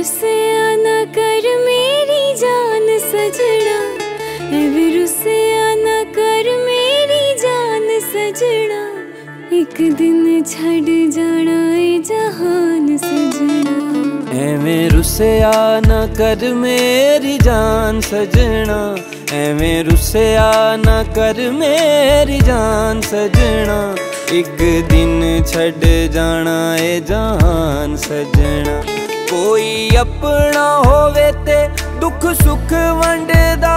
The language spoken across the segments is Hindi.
रुसिया ना कर मेरी जान सजना, एवे रुसिया ना कर मेरी जान सजना, एक दिन छड़ जाना ए जहान सजना। एवें रुसिया ना कर मेरी जान सजना, एवें रुसिया ना कर मेरी जान सजना, एक दिन छड़ जाना ए जहान सजना। कोई अपना होवे ते दुख सुख वंडदा,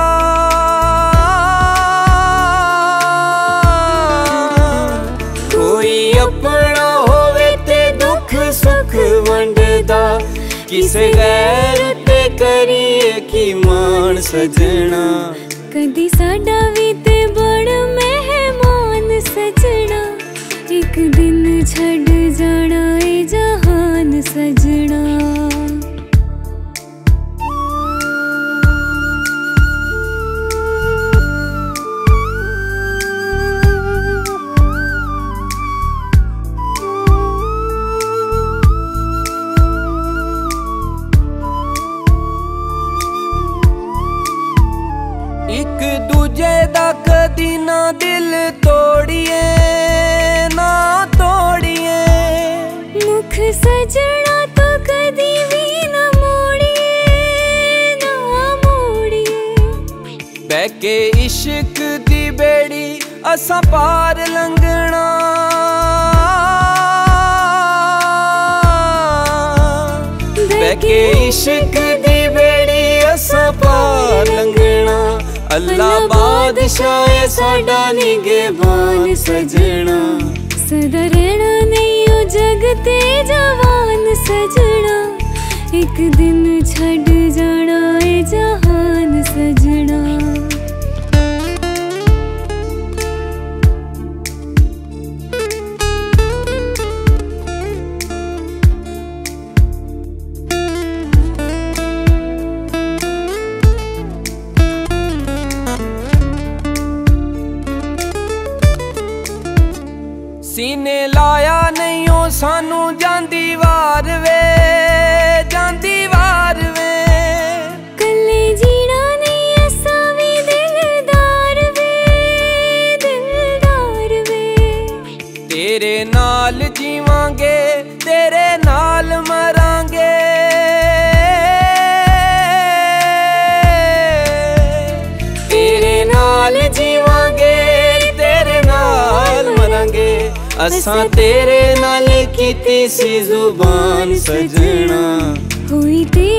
कोई अपना होवे ते दुख सुख वंडदा, किसे गैर ते करिए की मान सजना। कदी साडा भी ते बड़ मेहमान सजना, एक दिन छड़ जाना ए जहान सजना। एक दूजे दा कदी ना दिल तोड़िए, ना तोड़िए, मुख सजना तो कदी भी ना मोड़िए, ना मोड़िए। बैके इश्क दी बेड़ी असा पार लंघना, बैके इश्क दी बेड़ी असा पार लंघना। अल्लाह बादशाह साडा निगहबान सजना, सदा रहना नहीं ओ जग ते जवान सजना, एक दिन छड़ जाना ए जहान सजना। सीने लाया नहीं हो सानू जांदी वार वे, जांदी वार वे, कल्ले जीना नहीं असा भी दिलदार वे, दिलदार वे। तेरे नाल जीवांगे तेरे नाल मरांगे, तेरे नाल जीवांगे तेरे नाल मरांगे। असां तेरे नाल कीती सी जुबान सजना, हुई